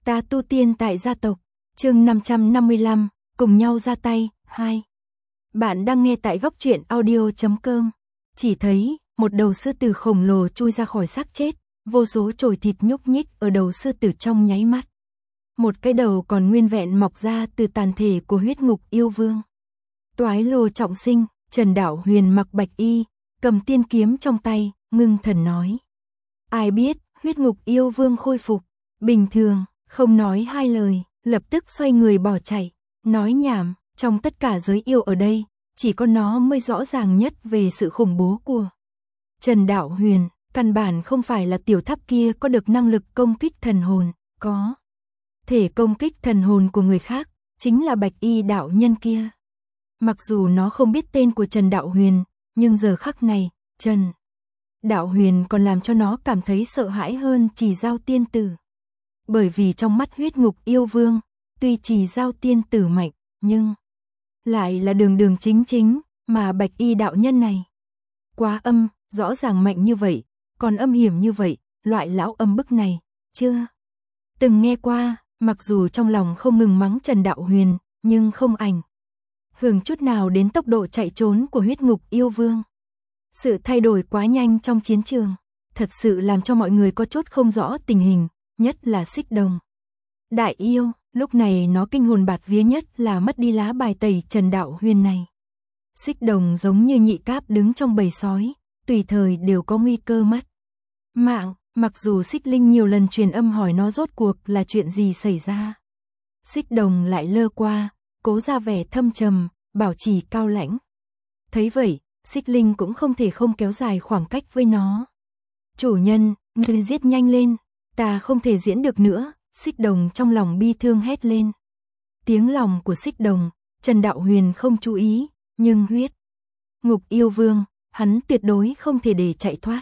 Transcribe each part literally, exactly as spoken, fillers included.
Ta tu tiên tại gia tộc, chương năm trăm năm mươi lăm, cùng nhau ra tay, hai. Bạn đang nghe tại góc truyện audio chấm com. Chỉ thấy, một đầu sư tử khổng lồ chui ra khỏi xác chết, vô số chồi thịt nhúc nhích ở đầu sư tử trong nháy mắt. Một cái đầu còn nguyên vẹn mọc ra từ tàn thể của huyết ngục yêu vương. Toái lô trọng sinh, Trần Đạo Huyền mặc bạch y, cầm tiên kiếm trong tay, ngưng thần nói. Ai biết, huyết ngục yêu vương khôi phục, bình thường, không nói hai lời, lập tức xoay người bỏ chạy, nói nhảm, trong tất cả giới yêu ở đây, chỉ có nó mới rõ ràng nhất về sự khủng bố của Trần Đạo Huyền, căn bản không phải là tiểu tháp kia có được năng lực công kích thần hồn, có thể công kích thần hồn của người khác, chính là bạch y đạo nhân kia. Mặc dù nó không biết tên của Trần Đạo Huyền, nhưng giờ khắc này, Trần Đạo Huyền còn làm cho nó cảm thấy sợ hãi hơn Trì Dao tiên tử. Bởi vì trong mắt huyết ngục yêu vương, tuy Trì Dao tiên tử mạnh, nhưng lại là đường đường chính chính, mà bạch y đạo nhân này quá âm, rõ ràng mạnh như vậy, còn âm hiểm như vậy, loại lão âm bức này, chưa từng nghe qua, mặc dù trong lòng không ngừng mắng Trần Đạo Huyền, nhưng không ảnh hưởng chút nào đến tốc độ chạy trốn của huyết ngục yêu vương. Sự thay đổi quá nhanh trong chiến trường, thật sự làm cho mọi người có chút không rõ tình hình, nhất là Xích Đồng. Đại yêu, lúc này nó kinh hồn bạt vía nhất là mất đi lá bài tẩy Trần Đạo Huyền này. Xích Đồng giống như nhị cáp đứng trong bầy sói, tùy thời đều có nguy cơ mất mạng, mặc dù Xích Linh nhiều lần truyền âm hỏi nó rốt cuộc là chuyện gì xảy ra. Xích Đồng lại lơ qua, cố ra vẻ thâm trầm, bảo trì cao lãnh. Thấy vậy, Xích Linh cũng không thể không kéo dài khoảng cách với nó. Chủ nhân, ngươi giết nhanh lên, ta không thể diễn được nữa, Xích Đồng trong lòng bi thương hét lên. Tiếng lòng của Xích Đồng, Trần Đạo Huyền không chú ý, nhưng huyết ngục yêu vương, hắn tuyệt đối không thể để chạy thoát.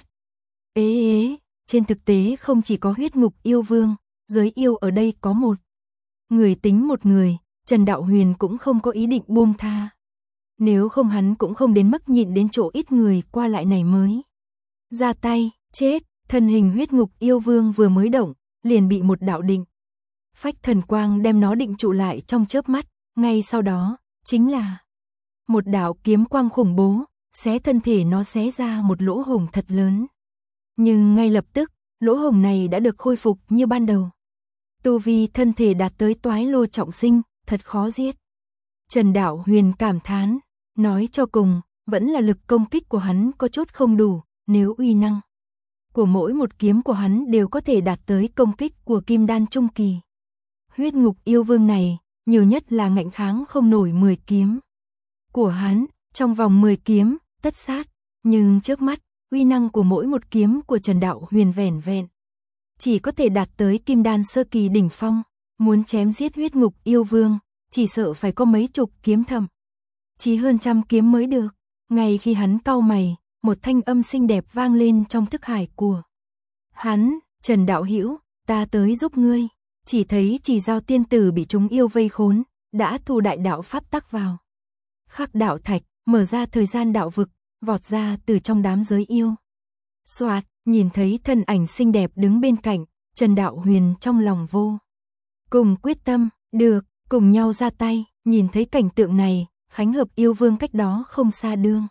Ế ế, trên thực tế không chỉ có huyết ngục yêu vương, giới yêu ở đây có một người tính một người, Trần Đạo Huyền cũng không có ý định buông tha. Nếu không hắn cũng không đến mức nhịn đến chỗ ít người qua lại này mới ra tay, chết, thân hình huyết ngục yêu vương vừa mới động, liền bị một đạo định phách thần quang đem nó định trụ lại trong chớp mắt, ngay sau đó, chính là một đạo kiếm quang khủng bố, xé thân thể nó xé ra một lỗ hổng thật lớn. Nhưng ngay lập tức, lỗ hổng này đã được khôi phục như ban đầu. Tu vi thân thể đạt tới toái lô trọng sinh, thật khó giết. Trần Đạo Huyền cảm thán, nói cho cùng, vẫn là lực công kích của hắn có chút không đủ, nếu uy năng của mỗi một kiếm của hắn đều có thể đạt tới công kích của kim đan trung kỳ. Huyết ngục yêu vương này, nhiều nhất là ngạnh kháng không nổi mười kiếm của hắn, trong vòng mười kiếm, tất sát, nhưng trước mắt, uy năng của mỗi một kiếm của Trần Đạo Huyền vẻn vẹn chỉ có thể đạt tới kim đan sơ kỳ đỉnh phong, muốn chém giết huyết ngục yêu vương, chỉ sợ phải có mấy chục kiếm thầm, chỉ hơn trăm kiếm mới được. Ngay khi hắn cau mày, một thanh âm xinh đẹp vang lên trong thức hải của hắn, Trần Đạo Hữu, ta tới giúp ngươi. Chỉ thấy Trì Dao tiên tử bị chúng yêu vây khốn, đã thu đại đạo pháp tắc vào khắc đạo thạch, mở ra thời gian đạo vực, vọt ra từ trong đám giới yêu. Soạt, nhìn thấy thân ảnh xinh đẹp đứng bên cạnh, Trần Đạo Huyền trong lòng vô cùng quyết tâm, được, cùng nhau ra tay. Nhìn thấy cảnh tượng này, Khánh Hợp yêu vương cách đó không xa đương.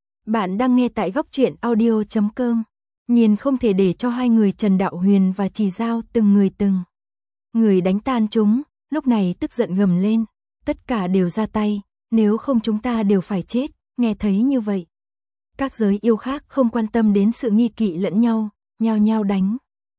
Bạn đang nghe tại góc truyện audio chấm com. Nhìn không thể để cho hai người Trần Đạo Huyền và Trì Dao từng người từng người đánh tan chúng, lúc này tức giận gầm lên, tất cả đều ra tay, nếu không chúng ta đều phải chết. Nghe thấy như vậy, các giới yêu khác không quan tâm đến sự nghi kỵ lẫn nhau, nhao nhao đánh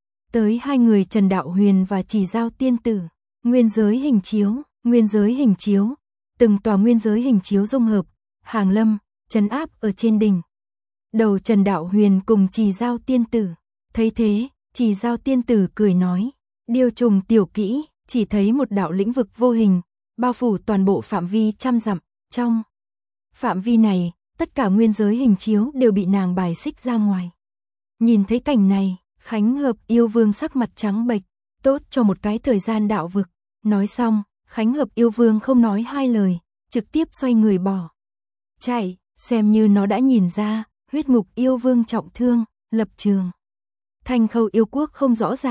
tới hai người Trần Đạo Huyền và Trì Dao tiên tử. Nguyên giới hình chiếu, nguyên giới hình chiếu, từng tòa nguyên giới hình chiếu dung hợp, hàng lâm, trấn áp ở trên đỉnh đầu Trần Đạo Huyền cùng Trì Dao tiên tử. Thấy thế, Trì Dao tiên tử cười nói, điều trùng tiểu kỹ, chỉ thấy một đạo lĩnh vực vô hình, bao phủ toàn bộ phạm vi trăm dặm. Trong phạm vi này, tất cả nguyên giới hình chiếu đều bị nàng bài xích ra ngoài. Nhìn thấy cảnh này, Khánh Hợp yêu vương sắc mặt trắng bệch, tốt cho một cái thời gian đạo vực. Nói xong, Khánh Hợp yêu vương không nói hai lời, trực tiếp xoay người bỏ chạy, xem như nó đã nhìn ra, huyết ngục yêu vương trọng thương, lập trường Thanh Khâu yêu quốc không rõ ràng,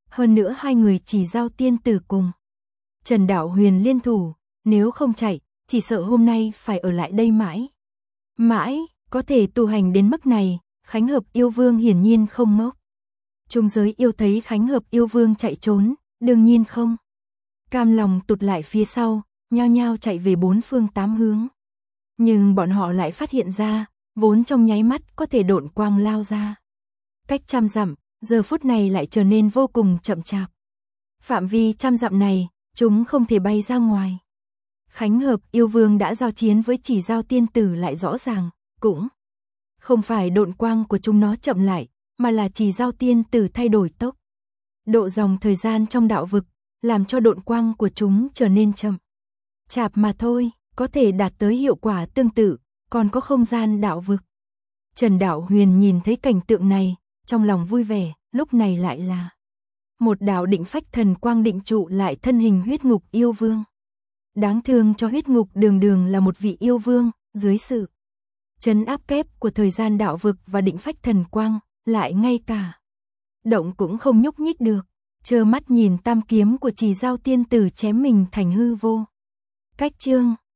hơn nữa hai người chỉ giao tiên tử cùng Trần Đạo Huyền liên thủ, nếu không chạy, chỉ sợ hôm nay phải ở lại đây mãi. Mãi, có thể tu hành đến mức này, Khánh Hợp yêu vương hiển nhiên không ngốc. Trung giới yêu thấy Khánh Hợp yêu vương chạy trốn, đương nhiên không cam lòng tụt lại phía sau, nhao nhao chạy về bốn phương tám hướng. Nhưng bọn họ lại phát hiện ra, vốn trong nháy mắt có thể độn quang lao ra. Cách trăm dặm, giờ phút này lại trở nên vô cùng chậm chạp. Phạm vi trăm dặm này, chúng không thể bay ra ngoài. Khánh Hợp yêu vương đã giao chiến với chỉ giao tiên tử lại rõ ràng, cũng không phải độn quang của chúng nó chậm lại, mà là chỉ giao tiên tử thay đổi tốc độ dòng thời gian trong đạo vực, làm cho độn quang của chúng trở nên chậm chạp mà thôi, có thể đạt tới hiệu quả tương tự, còn có không gian đạo vực. Trần Đạo Huyền nhìn thấy cảnh tượng này, trong lòng vui vẻ, lúc này lại là một đạo định phách thần quang định trụ lại thân hình huyết ngục yêu vương. Đáng thương cho huyết ngục đường đường là một vị yêu vương, dưới sự trấn áp kép của thời gian đạo vực và định phách thần quang, lại ngay cả động cũng không nhúc nhích được, trơ mắt nhìn tam kiếm của Chỉ Giao tiên tử chém mình thành hư vô. Cách chương